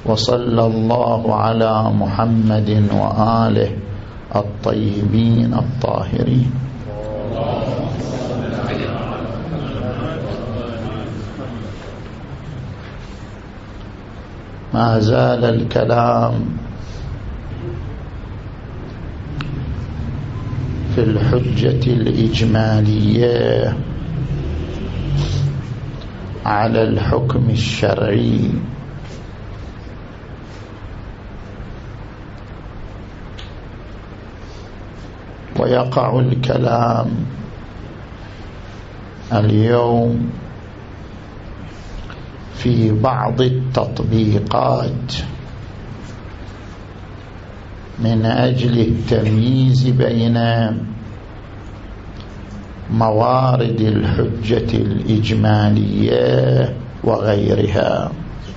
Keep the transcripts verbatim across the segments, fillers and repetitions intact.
وصلى الله على محمد وآله الطيبين الطاهرين. ما زال الكلام في الحجة الإجمالية على الحكم الشرعي، ويقع الكلام اليوم في بعض التطبيقات من أجل التمييز بين موارد الحجة الإجمالية وغيرها.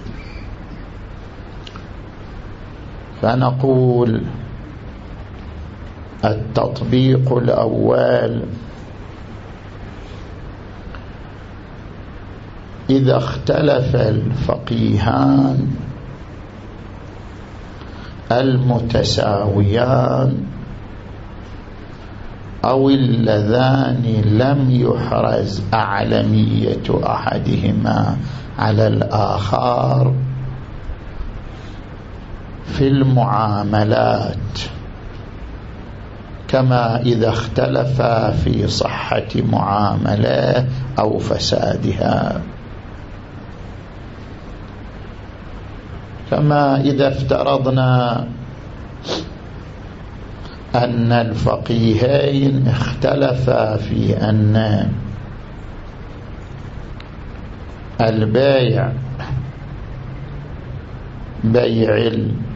فنقول التطبيق الأول: إذا اختلف الفقيهان المتساويان أو اللذان لم يحرز أعلمية أحدهما على الآخر في المعاملات، كما إذا اختلفا في صحة معاملة أو فسادها، كما إذا افترضنا أن الفقيهين اختلفا في أن البيع بيع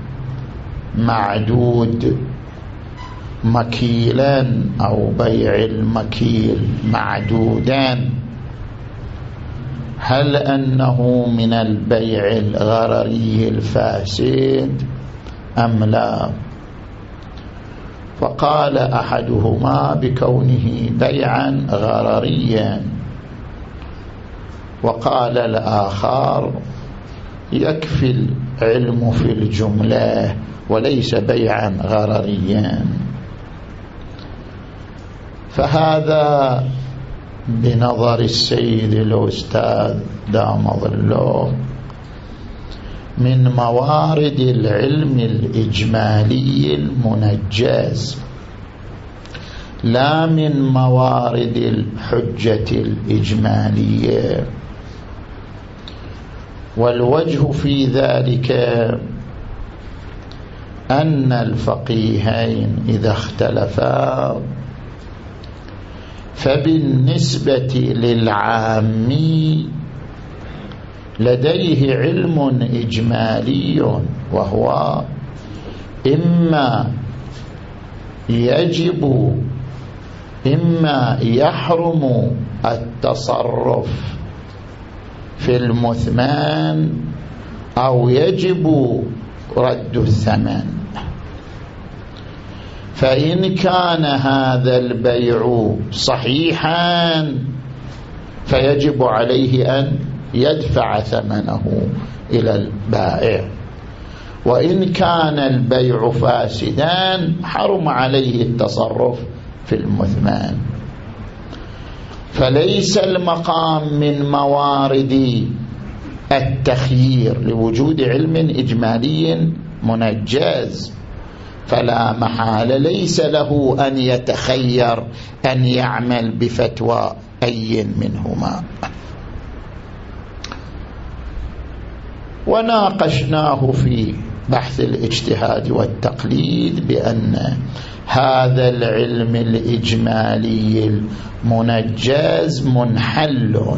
المعدود مكيلا أو بيع المكيل معدودا، هل أنه من البيع الغرري الفاسد أم لا؟ فقال أحدهما بكونه بيعا غرريا، وقال الآخر يكفي العلم في الجملة وليس بيعا غرريا. فهذا بنظر السيد الأستاذ دام ظله من موارد العلم الإجمالي المنجز، لا من موارد الحجة الإجمالية. والوجه في ذلك أن الفقيهين إذا اختلفا فبالنسبة للعامي لديه علم إجمالي، وهو إما يجب إما يحرم التصرف في المثمان أو يجب رد الثمن. فإن كان هذا البيع صحيحا فيجب عليه أن يدفع ثمنه إلى البائع، وإن كان البيع فاسدا حرم عليه التصرف في المثمان. فليس المقام من موارد التخيير لوجود علم إجمالي منجز، فلا محال ليس له أن يتخير أن يعمل بفتوى أي منهما. وناقشناه في بحث الاجتهاد والتقليد بأن هذا العلم الإجمالي المنجز منحل.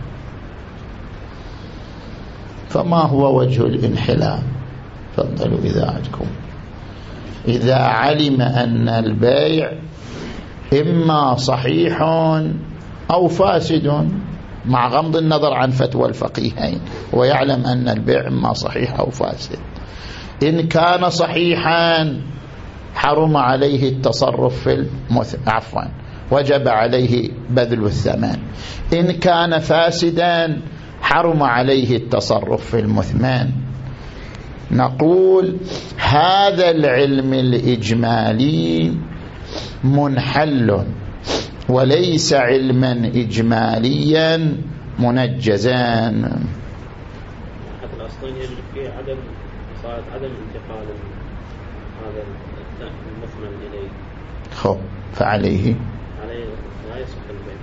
فما هو وجه الانحلال؟ تفضلوا إذا عندكم. إذا علم أن البيع إما صحيح أو فاسد، مع غض النظر عن فتوى الفقيهين، ويعلم أن البيع إما صحيح أو فاسد، إن كان صحيحا حرم عليه التصرف في المث... عفوا وجب عليه بذل الثمن. إن كان فاسدا حرم عليه التصرف في المثمان. نقول هذا العلم الإجمالي منحل وليس علما إجماليا منجزا. أحد الأصلين يجب فيه عدم صارت عدم انتقال هذا المثمن إليه. خب فعليه عليه لا يصح البيع.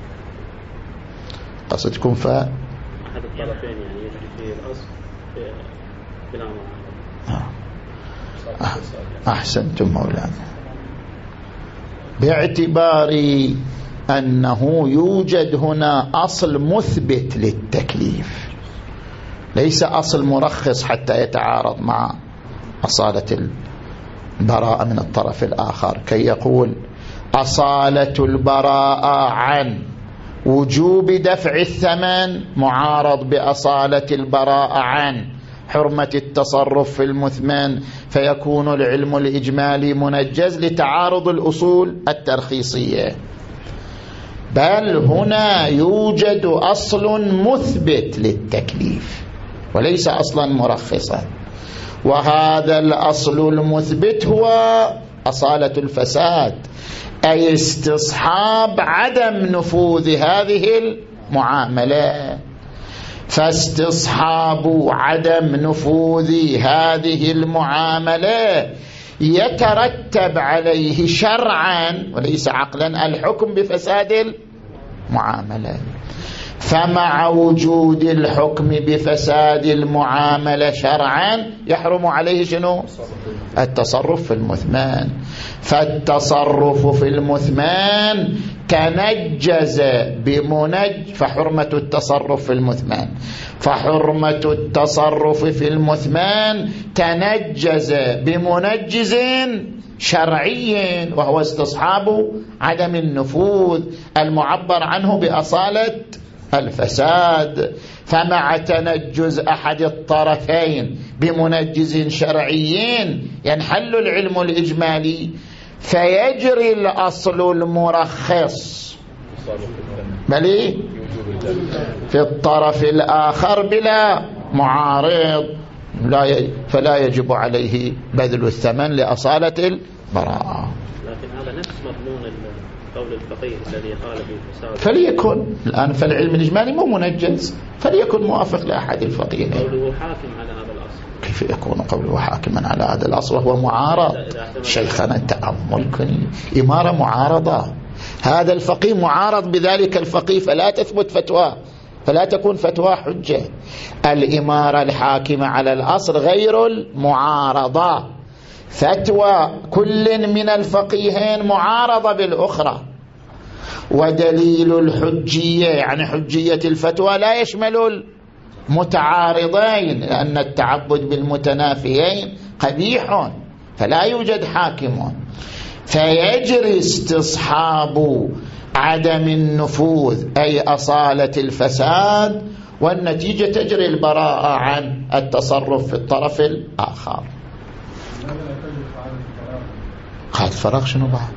قصدكم ف أحد الطرفين يعني يجري فيه الأصل بلا معارضة. أحسنتم مولانا. باعتبار أنه يوجد هنا أصل مثبت للتكليف ليس أصل مرخص حتى يتعارض مع أصالة البراءة من الطرف الآخر، كي يقول أصالة البراءة عن وجوب دفع الثمن معارض بأصالة البراءة عن حرمة التصرف في المثمن، فيكون العلم الإجمالي منجز لتعارض الأصول الترخيصية. بل هنا يوجد أصل مثبت للتكليف وليس أصلا مرخصا، وهذا الأصل المثبت هو أصالة الفساد، أي استصحاب عدم نفوذ هذه المعاملة. فاستصحاب عدم نفوذ هذه المعاملة يترتب عليه شرعا وليس عقلا الحكم بفساد المعاملة. فمع وجود الحكم بفساد المعاملة شرعا يحرم عليه شنو؟ التصرف في المثمان. فالتصرف في المثمان تنجز بمنج فحرمة التصرف في المثمان فحرمة التصرف في المثمان تنجز بمنجز شرعي وهو استصحاب عدم النفوذ المعبر عنه بأصالة الفساد. فمع تنجز أحد الطرفين بمنجز شرعي ينحل العلم الإجمالي فيجري الأصل المرخص بل في الطرف الآخر بلا معارض، لا فلا يجب عليه بذل الثمن لأصالة البراءة. لكن هذا نفس مضمون قول الفقيه الذي قال بالفساد. فليكن الآن فالعلم الإجمالي مو منجز، فليكن موافق لأحد الفقيهين. قوله حاكم على هذا الأصل. كيف يكون قوله حاكما على هذا الأصل وهو معارض؟ شيخنا التأمل كني إمارة معارضة، هذا الفقيه معارض بذلك الفقيه فلا تثبت فتوى، فلا تكون فتوى حجة. الإمارة الحاكمة على الأصل غير المعارضة، فتوى كل من الفقيهين معارضة بالأخرى. ودليل الحجية يعني حجية الفتوى لا يشمل المتعارضين، لأن التعبد بالمتنافيين قبيح فلا يوجد حاكم. فيجري استصحاب عدم النفوذ أي أصالة الفساد، والنتيجة تجري البراءة عن التصرف في الطرف الآخر. قال الفراغ شنو بعد؟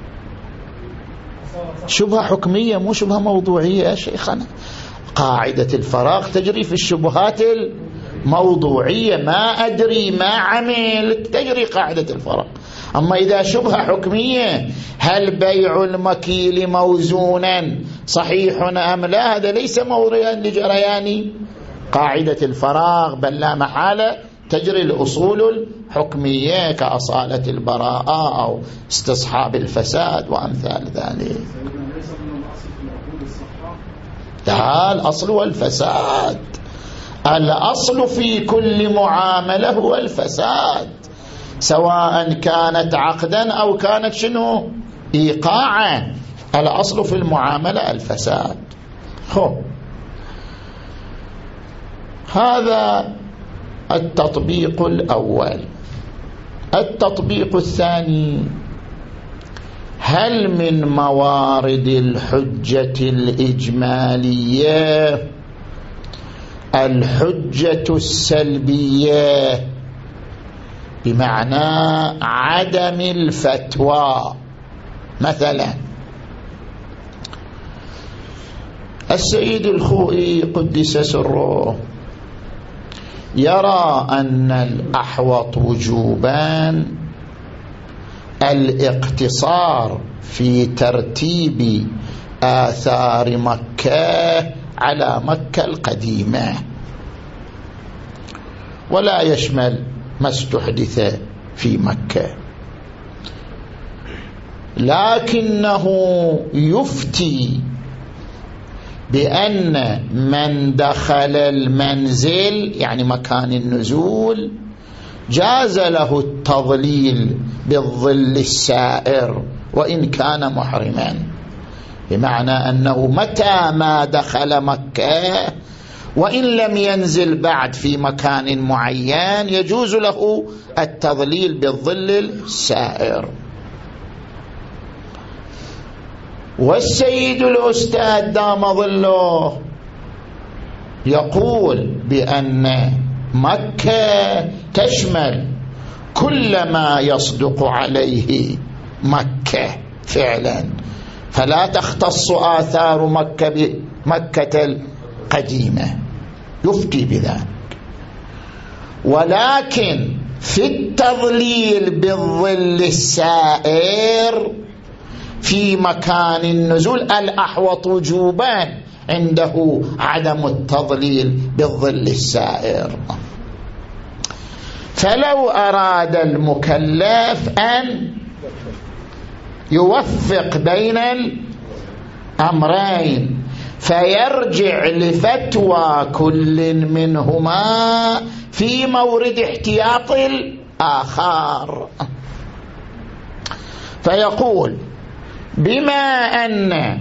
شبهة حكمية مو شبهة موضوعية يا شيخنا. قاعدة الفراغ تجري في الشبهات الموضوعية، ما أدري ما عملت تجري قاعدة الفراغ. أما إذا شبهة حكمية هل بيع المكيل موزونا صحيح أم لا، هذا ليس موضوعا لجريان قاعدة الفراغ، بل لا محالة تجري الأصول الحكمية كأصالة البراءة أو استصحاب الفساد وأمثال ذلك. لا، الأصل هو الفساد، الأصل في كل معاملة هو الفساد، سواء كانت عقدا أو كانت شنو إيقاعا، الأصل في المعاملة الفساد. خب هذا التطبيق الأول. التطبيق الثاني: هل من موارد الحجة الإجمالية الحجة السلبية، بمعنى عدم الفتوى؟ مثلا السيد الخوئي قدس سره يرى أن الأحوط وجوبا الاقتصار في ترتيب آثار مكة على مكة القديمة، ولا يشمل ما استحدث في مكة، لكنه يفتي بأن من دخل المنزل يعني مكان النزول جاز له التضليل بالظل السائر وإن كان محرما، بمعنى أنه متى ما دخل مكة وإن لم ينزل بعد في مكان معين يجوز له التضليل بالظل السائر. والسيد الأستاذ دام ظله يقول بأن مكة تشمل كل ما يصدق عليه مكة فعلا، فلا تختص آثار مكة بمكة القديمة، يفتي بذلك. ولكن في التضليل بالظل السائر في مكان النزول الأحوط وجوبا عنده عدم التضليل بالظل السائر. فلو أراد المكلف أن يوفق بين الأمرين فيرجع لفتوى كل منهما في مورد احتياط الآخر، فيقول بما أن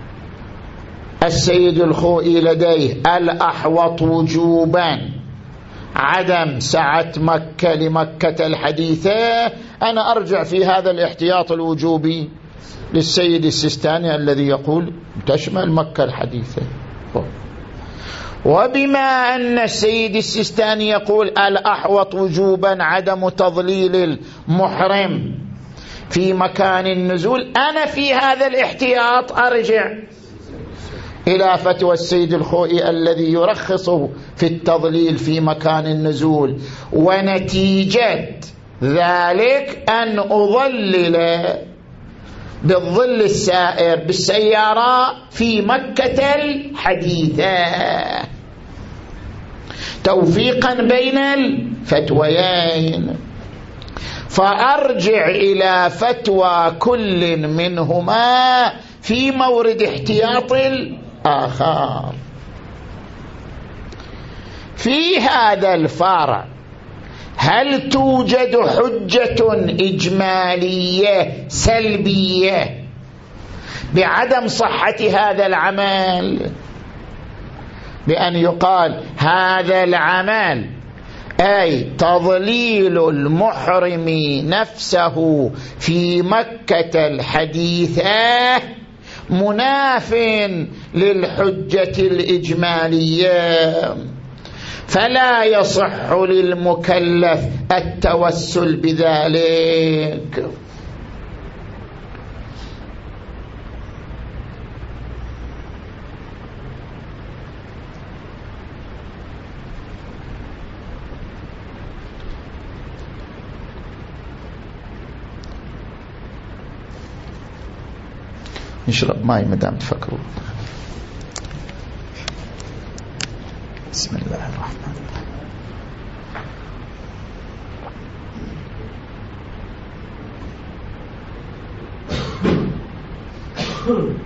السيد الخوئي لديه الأحوط وجوبا عدم سعة مكة لمكة الحديثة، أنا أرجع في هذا الاحتياط الوجوبي للسيد السيستاني الذي يقول تشمل مكة الحديثة. وبما أن السيد السيستاني يقول الأحوط وجوبا عدم تضليل المحرم في مكان النزول، أنا في هذا الاحتياط أرجع إلى فتوى السيد الخوئي الذي يرخص في التضليل في مكان النزول، ونتيجة ذلك أن أضلل بالظل السائر بالسيارة في مكة الحديثة توفيقا بين الفتويين، فأرجع إلى فتوى كل منهما في مورد احتياط الآخر. في هذا الفرع هل توجد حجة إجمالية سلبية بعدم صحة هذا العمل، بأن يقال هذا العمل أي تضليل المحرم نفسه في مكة الحديثة مناف للحجة الإجمالية، فلا يصح للمكلف التوسل بذلك؟ نشرب ماي مدام تفكروا. بسم الله الرحمن الرحيم.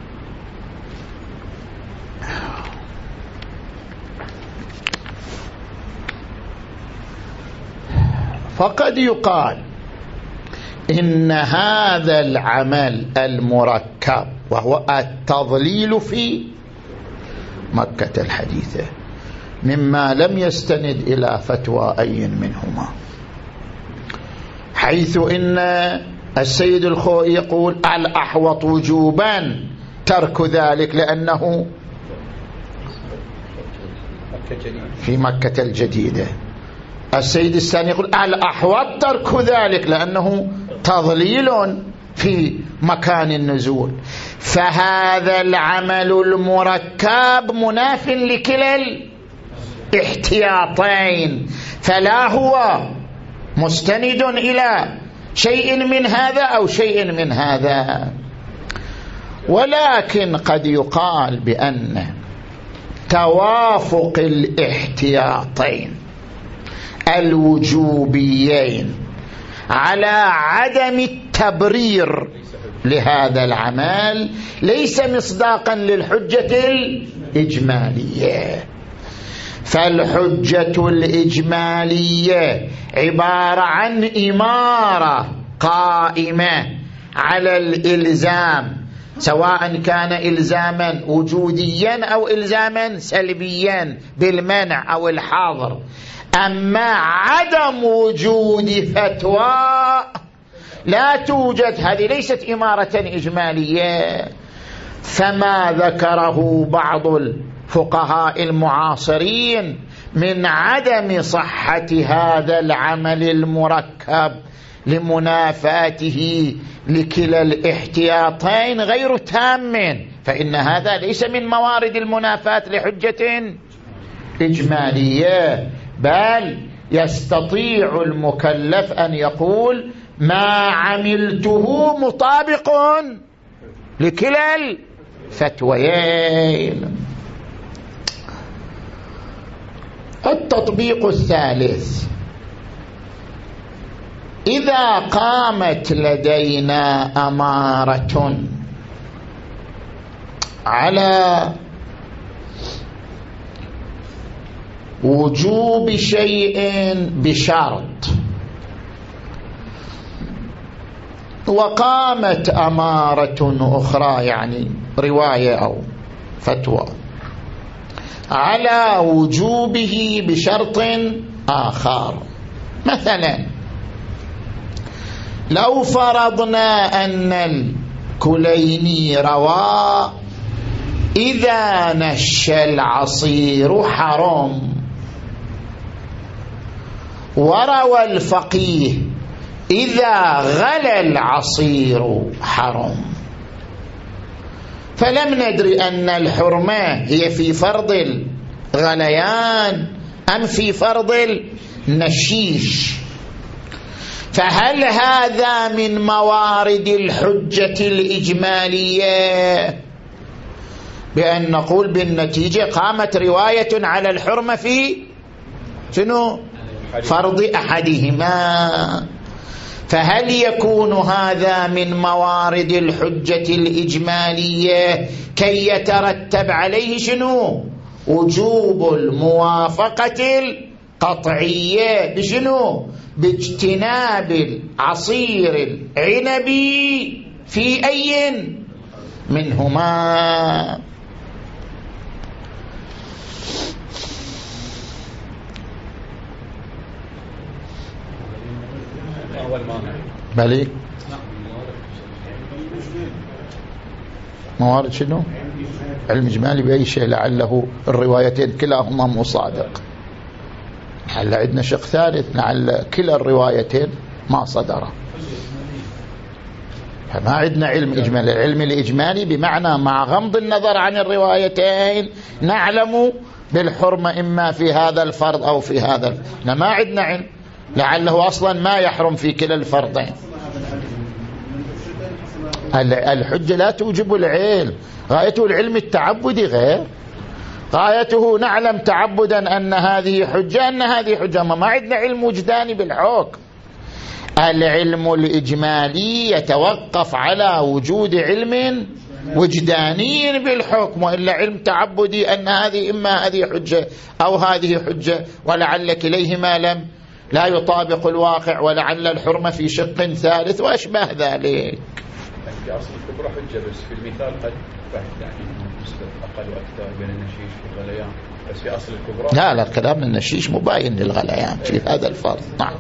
فقد يقال إن هذا العمل المركب وهو التضليل في مكة الحديثة مما لم يستند إلى فتوى أي منهما، حيث إن السيد الخوئي يقول الأحوط وجوبا ترك ذلك لأنه في مكة الجديدة، السيد الثاني يقول الأحوط ترك ذلك لأنه تضليل في مكان النزول، فهذا العمل المركب مناف لكلا احتياطين، فلا هو مستند إلى شيء من هذا أو شيء من هذا. ولكن قد يقال بأن توافق الاحتياطين الوجوبيين على عدم التبرير لهذا العمل ليس مصداقا للحجة الإجمالية. فالحجة الإجمالية عبارة عن إمارة قائمة على الإلزام، سواء كان إلزاما وجوديا أو إلزاما سلبيا بالمنع أو الحظر. أما عدم وجود فتوى لا توجد، هذه ليست إمارة إجمالية. فما ذكره بعض الفقهاء المعاصرين من عدم صحة هذا العمل المركب لمنافاته لكلا الاحتياطين غير تام، فإن هذا ليس من موارد المنافاة لحجة إجمالية، بل يستطيع المكلف أن يقول ما عملته مطابق لكلا الفتويين. التطبيق الثالث: إذا قامت لدينا أمارة على وجوب شيء بشرط، وقامت أمارة أخرى يعني رواية أو فتوى على وجوبه بشرط آخر، مثلا لو فرضنا أن الكليني روى إذا نش العصير حرام، وروى الفقيه إذا غلى العصير حرام، فلم ندري أن الحرمة هي في فرض الغليان أم في فرض النشيش. فهل هذا من موارد الحجة الإجمالية بأن نقول بالنتيجة قامت رواية على الحرمة في شنو؟ فرض أحدهما؟ فهل يكون هذا من موارد الحجة الإجمالية كي يترتب عليه شنو؟ وجوب الموافقة القطعية بشنو؟ باجتناب العصير العنبي في أي منهما. بلي موارد شنو؟ علم إجمالي بأي شيء، لعله الروايتين كلاهما مصادق، لعل عندنا شق ثالث، لعل كلا الروايتين ما صدر، فما عندنا علم إجمالي. العلم الإجمالي بمعنى مع غمض النظر عن الروايتين نعلم بالحرمة إما في هذا الفرض أو في هذا الفرض. ما عندنا علم، لعله أصلا ما يحرم في كلا الفرضين. الحجة لا توجب العلم، غايته العلم التعبدي غير، غايته نعلم تعبدا أن هذه حجة أن هذه حجة، ما عندنا علم وجداني بالحكم. العلم الإجمالي يتوقف على وجود علم وجداني بالحكم، وإلا علم تعبدي أن هذه إما هذه حجة أو هذه حجة، ولعل كليهما لم لا يطابق الواقع، ولعل الحرمة في شق ثالث وأشبه ذلك. في أصل الكبرى حجة، بس في المثال قد يعني نسبة أقل وأكثر بين النشيش والغليان، بس في أصل الكبرى لا لا الكلام النشيش مباين للغليان في هذا الفرض. نعم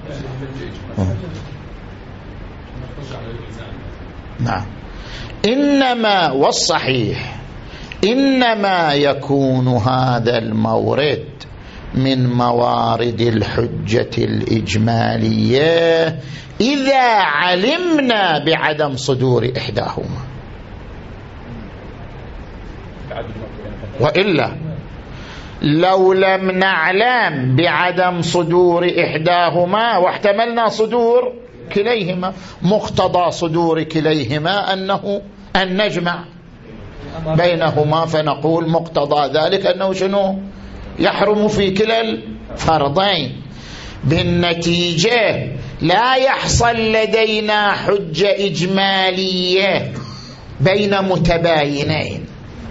نعم. إنما والصحيح إنما يكون هذا المورد من موارد الحجة الإجمالية إذا علمنا بعدم صدور إحداهما، وإلا لو لم نعلم بعدم صدور إحداهما واحتملنا صدور كليهما، مقتضى صدور كليهما أنه أن نجمع بينهما، فنقول مقتضى ذلك أنه شنو؟ يحرم في كلا الفرضين. بالنتيجة لا يحصل لدينا حجة إجمالية بين متباينين،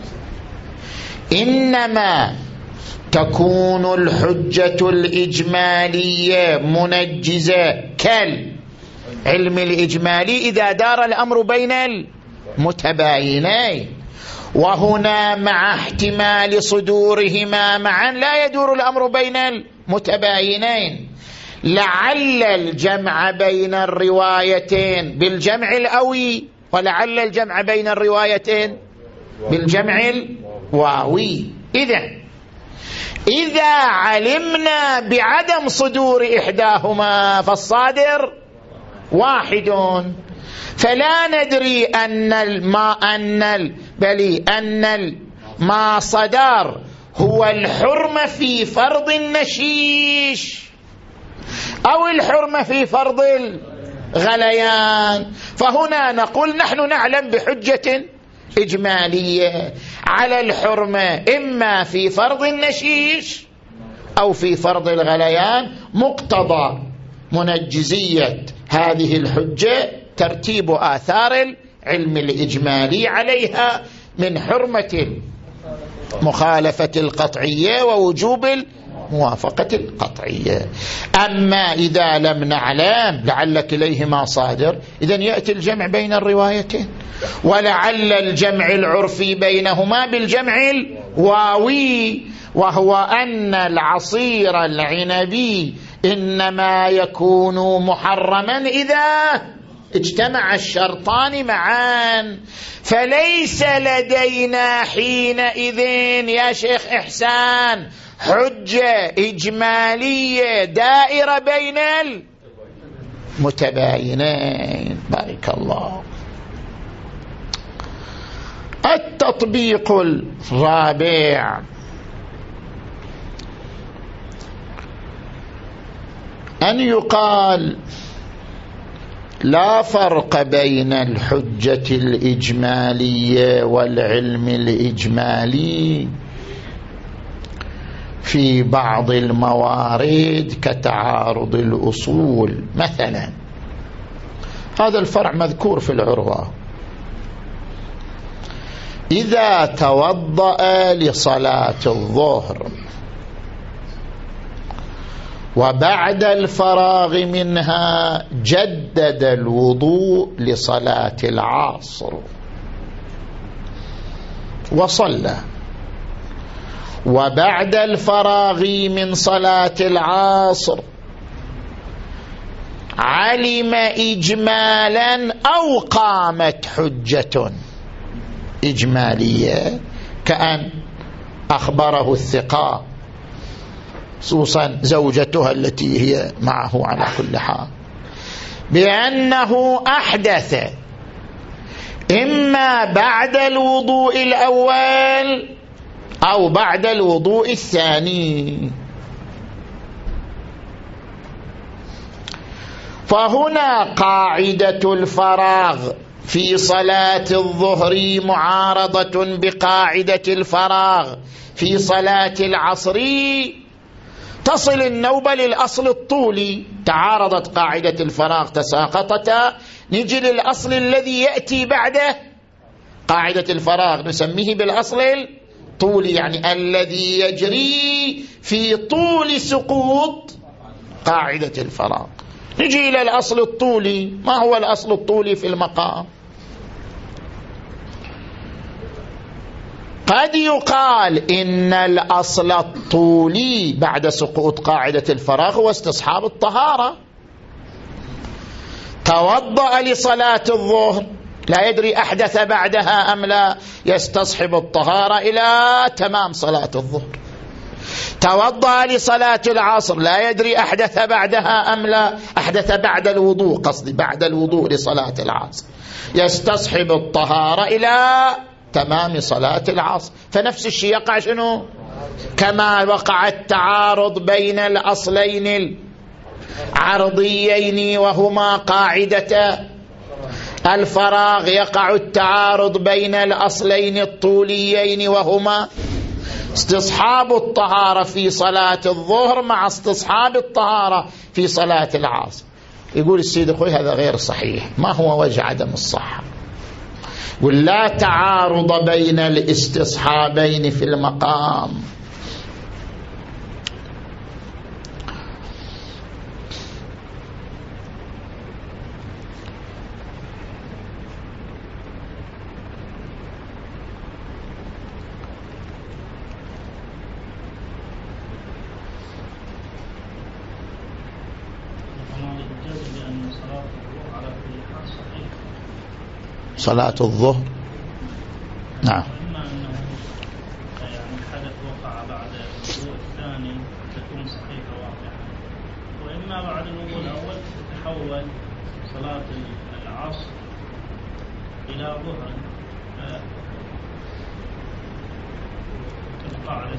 إنما تكون الحجة الإجمالية منجزة كالعلم الإجمالي إذا دار الأمر بين المتباينين، وهنا مع احتمال صدورهما معا لا يدور الأمر بين المتباينين، لعل الجمع بين الروايتين بالجمع الأوي، ولعل الجمع بين الروايتين بالجمع الواوي. إذن إذا علمنا بعدم صدور إحداهما فالصادر واحد، فلا ندري أن الما أن ال بل أن ما صدر هو الحرمة في فرض النشيش أو الحرمة في فرض الغليان، فهنا نقول نحن نعلم بحجة إجمالية على الحرمة إما في فرض النشيش أو في فرض الغليان. مقتضى منجزية هذه الحجة ترتيب آثار العلم الإجمالي عليها من حرمة المخالفة القطعية ووجوب الموافقة القطعية. أما إذا لم نعلم لعل كليهما صادر، إذن يأتي الجمع بين الروايتين، ولعل الجمع العرفي بينهما بالجمع الواوي، وهو أن العصير العنبي إنما يكون محرما إذا اجتمع الشرطان معا، فليس لدينا حينئذ يا شيخ إحسان حجة إجمالية دائرة بين المتباينين. بارك الله. التطبيق الرابع أن يقال لا فرق بين الحجة الإجمالية والعلم الإجمالي في بعض الموارد كتعارض الأصول. مثلا هذا الفرع مذكور في العروة: إذا توضأ لصلاة الظهر وبعد الفراغ منها جدد الوضوء لصلاة العصر وصلى، وبعد الفراغ من صلاة العصر علم إجمالا أو قامت حجة إجمالية كأن أخبره الثقة خصوصا زوجتها التي هي معه على كل حال بأنه أحدث إما بعد الوضوء الأول أو بعد الوضوء الثاني، فهنا قاعدة الفراغ في صلاة الظهر معارضة بقاعدة الفراغ في صلاة العصر، تصل النوبة للأصل الطولي. تعارضت قاعدة الفراغ تساقطتا، نجي للأصل الذي يأتي بعده قاعدة الفراغ نسميه بالأصل الطولي، يعني الذي يجري في طول سقوط قاعدة الفراغ. نجي إلى الأصل الطولي. ما هو الأصل الطولي في المقام؟ قد يقال إن الأصل الطولي بعد سقوط قاعدة الفراغ هو استصحاب الطهارة. توضأ لصلاة الظهر لا يدري أحدث بعدها أم لا، يستصحب الطهارة إلى تمام صلاة الظهر. توضأ لصلاة العصر لا يدري أحدث بعدها أم لا، أحدث بعد الوضوء، قصدي بعد الوضوء لصلاة العصر، يستصحب الطهارة إلى تمام صلاة العصر. فنفس الشيء يقع شنو كما وقع التعارض بين الأصلين العرضيين وهما قاعدة الفراغ، يقع التعارض بين الأصلين الطوليين وهما استصحاب الطهارة في صلاة الظهر مع استصحاب الطهارة في صلاة العصر. يقول السيد الخوي هذا غير صحيح. ما هو وجه عدم الصحة؟ ولا تعارض بين الاستصحابين في المقام. صلاة الظهر نعم. وإما أنه يعني الحدث وقع بعد الوضوء الثاني تكون صحيحة واضحة، وإما بعد الوضوء الأول تتحول صلاة العصر إلى ظهر تبقى على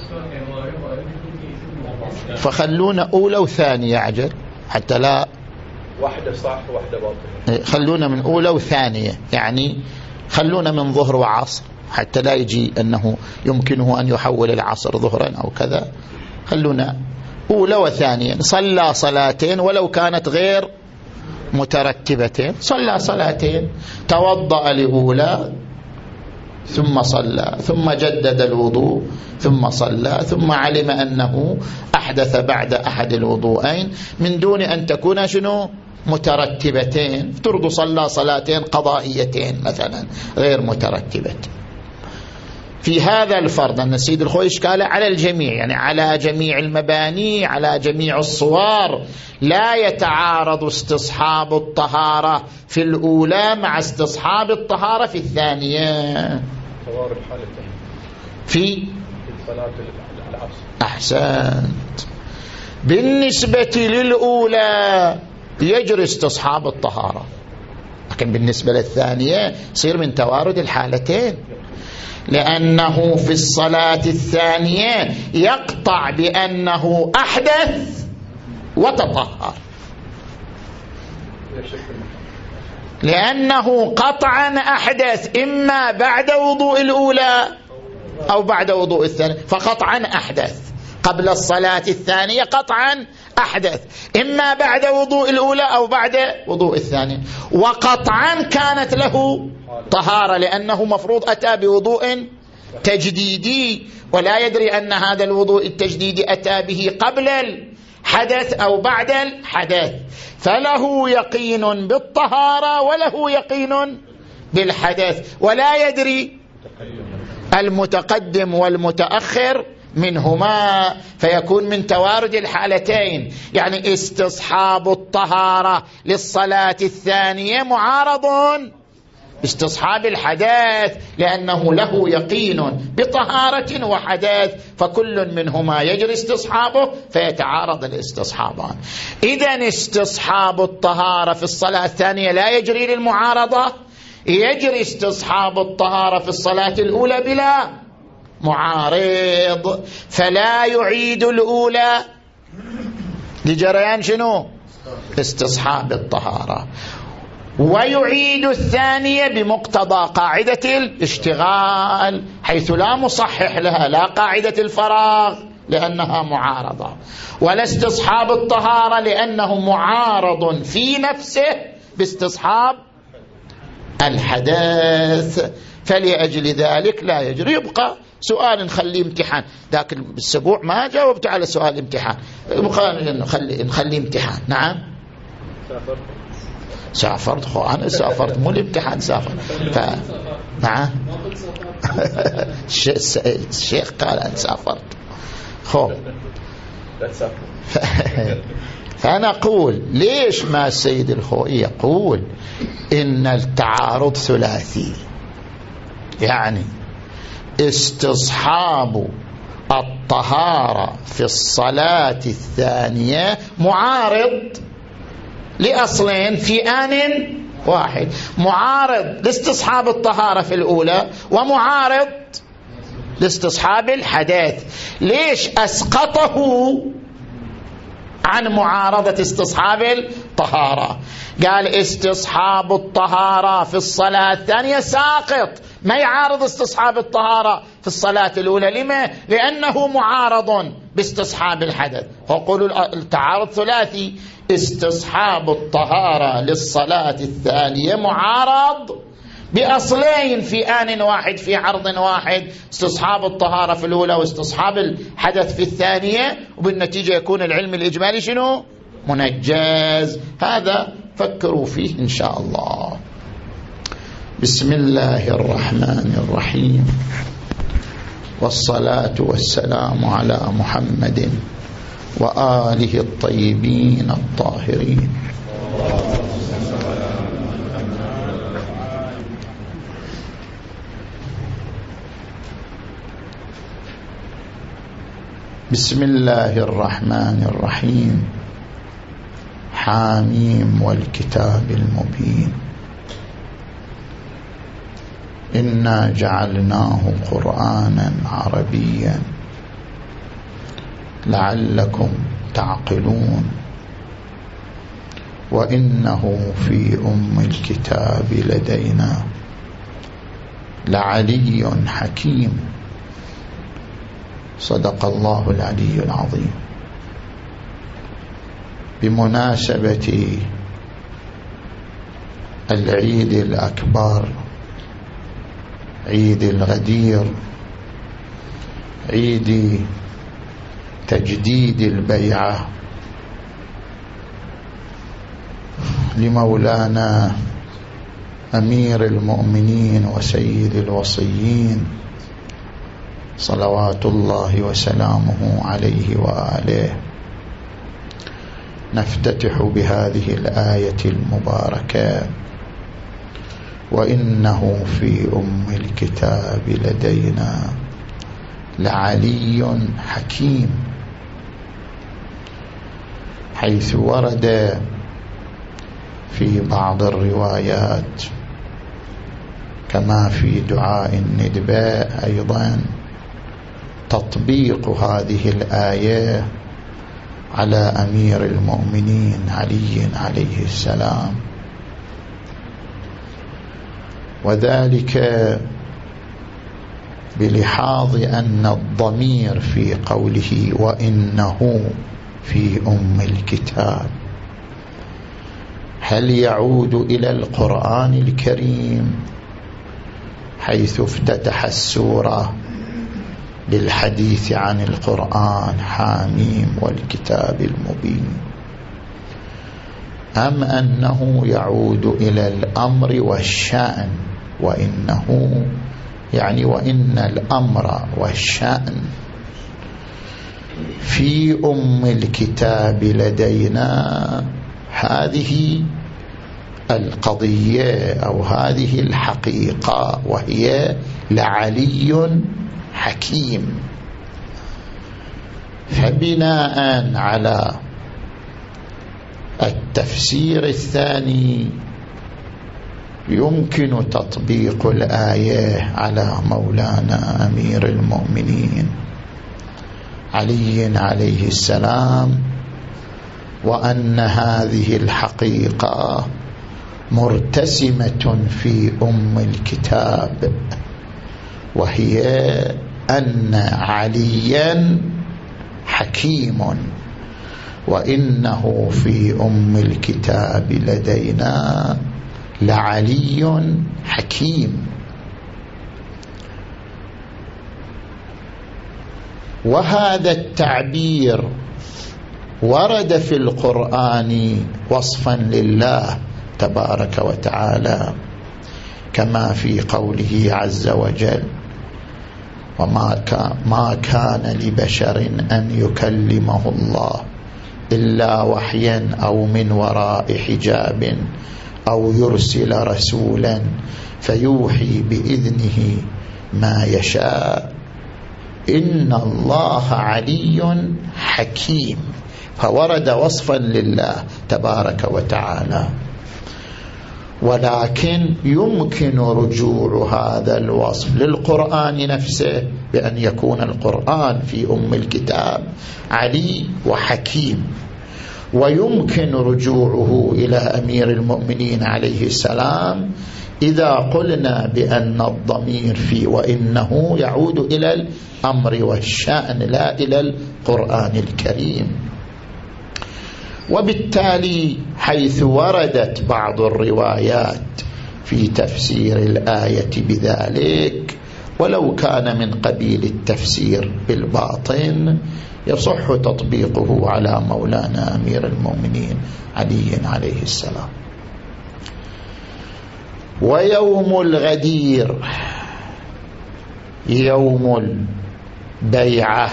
السؤال. فخلونا أولى وثانية عجل حتى لا واحدة صح واحدة باطلة. خلونا من أولى وثانية، يعني خلونا من ظهر وعصر حتى لا يجي أنه يمكنه أن يحول العصر ظهرا أو كذا. خلونا أولى وثانية. صلى صلاتين ولو كانت غير مترتبتين، صلى صلاتين، توضأ لأولى ثم صلى ثم جدد الوضوء ثم صلى ثم علم أنه أحدث بعد أحد الوضوءين من دون أن تكون شنو مترتبتين. افترضوا صلى صلاتين قضائيتين مثلا غير مترتبتين. في هذا الفرض أن السيد الخوي إشكاله على الجميع، يعني على جميع المباني، على جميع الصور، لا يتعارض استصحاب الطهارة في الأولى مع استصحاب الطهارة في الثانية. توارد حالتين في صلاة العصر. أحسنت. بالنسبة للأولى يجري استصحاب الطهارة، لكن بالنسبة للثانية يصير من توارد الحالتين، لأنه في الصلاة الثانية يقطع بأنه أحدث وتطهر، لأنه قطعا أحدث إما بعد وضوء الأولى أو بعد وضوء الثانية، فقطعا أحدث قبل الصلاة الثانية، قطعا أحدث إما بعد وضوء الأولى أو بعد وضوء الثانية، وقطعا كانت له طهارة لأنه مفروض أتى بوضوء تجديدي ولا يدري أن هذا الوضوء التجديدي أتى به قبل الحدث أو بعد الحدث، فله يقين بالطهارة وله يقين بالحدث، ولا يدري المتقدم والمتأخر منهما، فيكون من توارد الحالتين. يعني استصحاب الطهارة للصلاة الثانية معارض استصحاب الحدث، لأنه له يقين بطهارة وحدث، فكل منهما يجري استصحابه فيتعارض الاستصحابان. إذن استصحاب الطهارة في الصلاة الثانية لا يجري للمعارضة، يجري استصحاب الطهارة في الصلاة الأولى بلا معارض، فلا يعيد الأولى لجريان شنو استصحاب الطهارة، ويعيد الثانية بمقتضى قاعدة الاشتغال، حيث لا مصحح لها، لا قاعدة الفراغ لأنها معارضة، ولا استصحاب الطهارة لأنه معارض في نفسه باستصحاب الحدث، فلأجل ذلك لا يجري. يبقى سؤال نخليه امتحان، ذاك الأسبوع ما جاوبت على سؤال امتحان، نخلي نخليه امتحان. نعم سافرت سافرت خو أنا سافرت مو الامتحان سافر ف... نعم الشيخ قال أنا سافرت خو ف... فأنا أقول ليش ما السيد الخوئي يقول إن التعارض ثلاثي، يعني استصحاب الطهارة في الصلاة الثانية معارض لأصلين في آن واحد، معارض لاستصحاب الطهارة في الأولى ومعارض لاستصحاب الحدث. ليش أسقطه عن معارضة استصحاب الطهارة؟ قال استصحاب الطهارة في الصلاة الثانية ساقط، ما يعارض استصحاب الطهارة في الصلاة الأولى. لما؟ لأنه معارض باستصحاب الحدث. فقولوا التعارض ثلاثي: استصحاب الطهارة للصلاة الثانية معارض بأصلين في آن واحد في عرض واحد، استصحاب الطهارة في الأولى واستصحاب الحدث في الثانية، وبالنتيجة يكون العلم الإجمالي شنو؟ منجز. هذا فكروا فيه إن شاء الله. بسم الله الرحمن الرحيم، والصلاة والسلام على محمد وآله الطيبين الطاهرين. بسم الله الرحمن الرحيم. حاميم والكتاب المبين، إنا جعلناه قرآنا عربيا لعلكم تعقلون، وإنه في أم الكتاب لدينا لعلي حكيم. صدق الله العلي العظيم. بمناسبة العيد الأكبر، عيد الغدير، عيد تجديد البيعة لمولانا أمير المؤمنين وسيد الوصيين صلوات الله وسلامه عليه وآله، نفتتح بهذه الآية المباركة: وإنه في أم الكتاب لدينا لعلي حكيم، حيث ورد في بعض الروايات كما في دعاء الندباء أيضا تطبيق هذه الآية على أمير المؤمنين علي عليه السلام، وذلك بلحاظ أن الضمير في قوله وإنه في أم الكتاب هل يعود إلى القرآن الكريم، حيث افتتح السورة بالحديث عن القرآن حاميم والكتاب المبين، أم أنه يعود إلى الأمر والشأن؟ وإنه يعني وإن الأمر والشأن في أم الكتاب لدينا، هذه القضية أو هذه الحقيقة، وهي لعلي حكيم. فبناء على التفسير الثاني يمكن تطبيق الآية على مولانا أمير المؤمنين علي عليه السلام، وأن هذه الحقيقة مرتسمة في أم الكتاب، وهي أن عليا حكيم، وإنه في أم الكتاب لدينا لعلي حكيم. وهذا التعبير ورد في القرآن وصفا لله تبارك وتعالى، كما في قوله عز وجل: وما كان, ما كان لبشر أن يكلمه الله إلا وحيا أو من وراء حجاب أو يرسل رسولا فيوحي بإذنه ما يشاء إن الله علي حكيم. فورد وصفا لله تبارك وتعالى، ولكن يمكن رجوع هذا الوصف للقرآن نفسه بأن يكون القرآن في أم الكتاب علي وحكيم، ويمكن رجوعه إلى أمير المؤمنين عليه السلام إذا قلنا بأن الضمير في وإنه يعود إلى الأمر والشأن لا إلى القرآن الكريم. وبالتالي حيث وردت بعض الروايات في تفسير الآية بذلك ولو كان من قبيل التفسير بالباطن يصح تطبيقه على مولانا أمير المؤمنين علي عليه السلام. ويوم الغدير يوم البيعة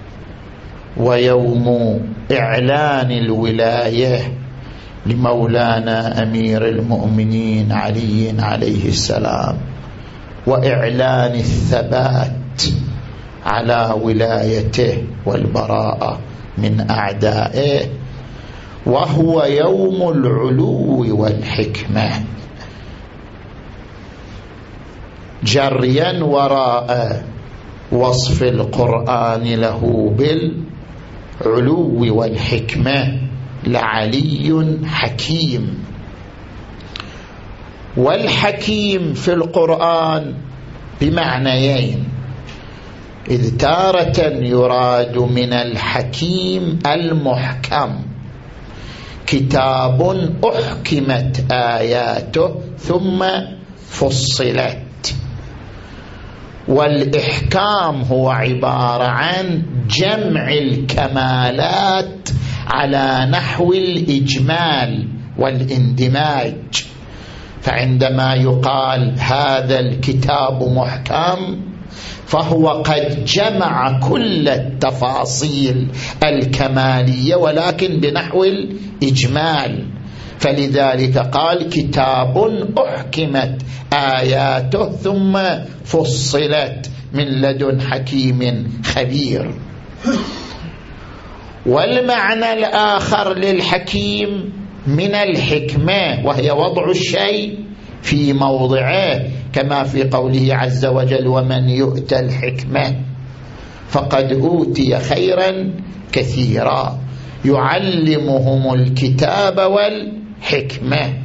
ويوم إعلان الولاية لمولانا أمير المؤمنين علي عليه السلام، وإعلان الثبات على ولايته والبراءة من أعدائه، وهو يوم العلو والحكمة، جريا وراء وصف القرآن له بالعلو والحكمة لعلي حكيم. والحكيم في القرآن بمعنيين، إذ تارة يراد من الحكيم المحكم، كتاب أحكمت آياته ثم فصلت، والإحكام هو عبارة عن جمع الكمالات على نحو الإجمال والاندماج. فعندما يقال هذا الكتاب محكم فهو قد جمع كل التفاصيل الكمالية ولكن بنحو الإجمال، فلذلك قال كتاب أحكمت آياته ثم فصلت من لدن حكيم خبير. والمعنى الآخر للحكيم من الحكمة، وهي وضع الشيء في موضعه، كما في قوله عز وجل ومن يؤت الحكمة فقد أوتي خيرا كثيرا، يعلمهم الكتاب والحكمة.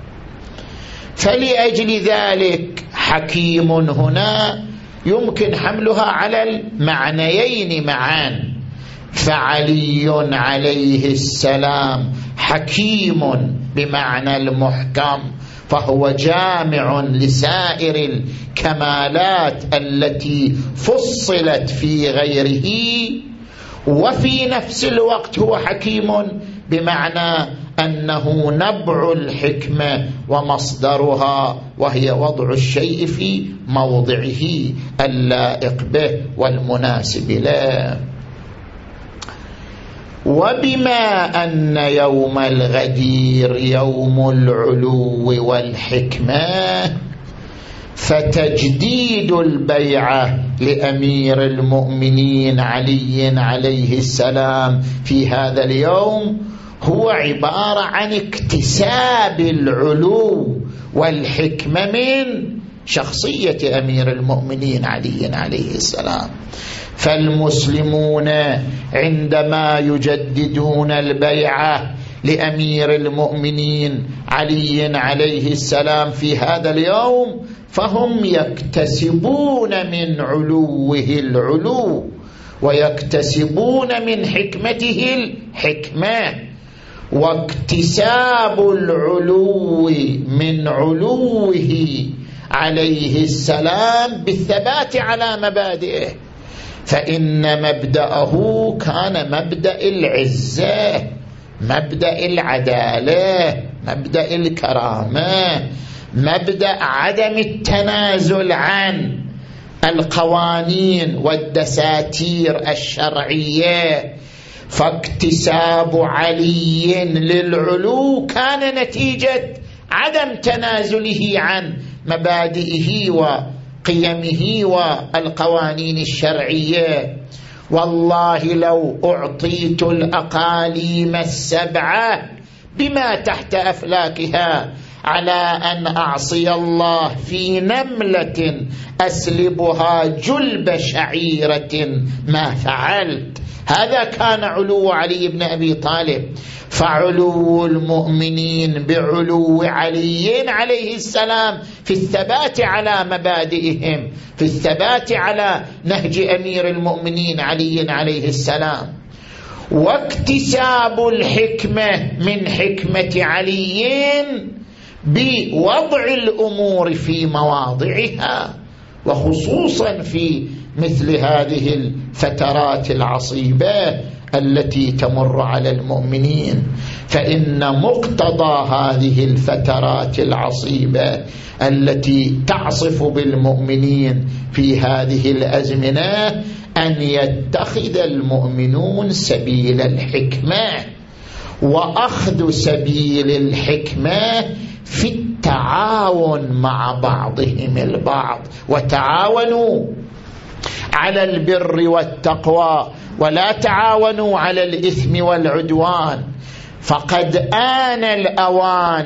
فلأجل ذلك حكيم هنا يمكن حملها على المعنيين معا، فعلي عليه السلام حكيم بمعنى المحكم، فهو جامع لسائر الكمالات التي فصلت في غيره، وفي نفس الوقت هو حكيم بمعنى أنه نبع الحكمة ومصدرها، وهي وضع الشيء في موضعه اللائق به والمناسب له. وبما أن يوم الغدير يوم العلو والحكمة، فتجديد البيعة لأمير المؤمنين علي عليه السلام في هذا اليوم هو عبارة عن اكتساب العلو والحكمة من شخصية أمير المؤمنين علي عليه السلام. فالمسلمون عندما يجددون البيعة لأمير المؤمنين علي عليه السلام في هذا اليوم فهم يكتسبون من علوه العلو ويكتسبون من حكمته الحكمة، واكتساب العلو من علوه عليه السلام بالثبات على مبادئه، فإن مبدأه كان مبدأ العزة، مبدأ العدالة، مبدأ الكرامة، مبدأ عدم التنازل عن القوانين والدساتير الشرعية. فاكتساب علي للعلو كان نتيجة عدم تنازله عن مبادئه وقيمه والقوانين الشرعية. والله لو أعطيت الأقاليم السبعة بما تحت أفلاكها على أن أعصي الله في نملة أسلبها جلب شعيرة ما فعلت. هذا كان علو علي بن أبي طالب. فعلو المؤمنين بعلو علي عليه السلام في الثبات على مبادئهم، في الثبات على نهج أمير المؤمنين علي عليه السلام، واكتساب الحكمة من حكمة علي بوضع الأمور في مواضعها، وخصوصا في مثل هذه الفترات العصيبة التي تمر على المؤمنين. فإن مقتضى هذه الفترات العصيبة التي تعصف بالمؤمنين في هذه الأزمنة أن يتخذ المؤمنون سبيل الحكمة، وأخذ سبيل الحكمة في التعاون مع بعضهم البعض. وتعاونوا على البر والتقوى ولا تعاونوا على الإثم والعدوان. فقد آن الأوان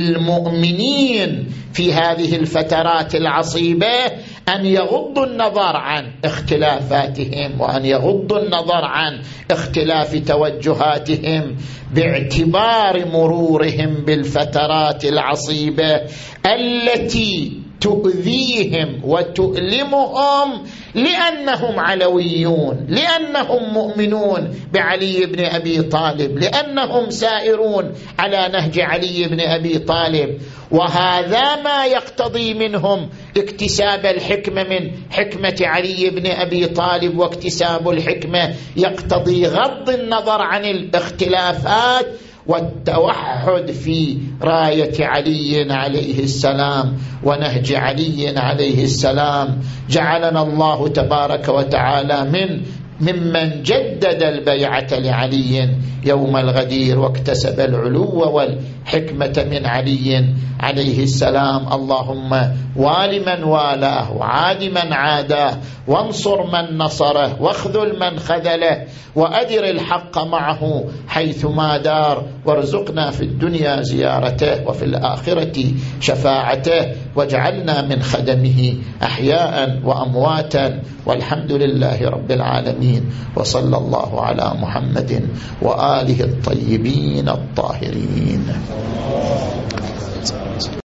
للمؤمنين في هذه الفترات العصيبة أن يغضوا النظر عن اختلافاتهم، وأن يغضوا النظر عن اختلاف توجهاتهم، باعتبار مرورهم بالفترات العصيبة التي تؤذيهم وتؤلمهم لأنهم علويون، لأنهم مؤمنون بعلي بن أبي طالب، لأنهم سائرون على نهج علي بن أبي طالب. وهذا ما يقتضي منهم اكتساب الحكمة من حكمة علي بن أبي طالب، واكتساب الحكمة يقتضي غض النظر عن الاختلافات والتوحد في راية علي عليه السلام ونهج علي عليه السلام. جعلنا الله تبارك وتعالى من ممن جدد البيعة لعلي يوم الغدير واكتسب العلو والحكمة من علي عليه السلام. اللهم وال من والاه وعاد من عاداه، وانصر من نصره، واخذل من خذله، وأدر الحق معه حيثما دار، وارزقنا في الدنيا زيارته وفي الآخرة شفاعته، واجعلنا من خدمه أحياء وأمواتا، والحمد لله رب العالمين. وصلى الله على محمد وآله الطيبين الطاهرين.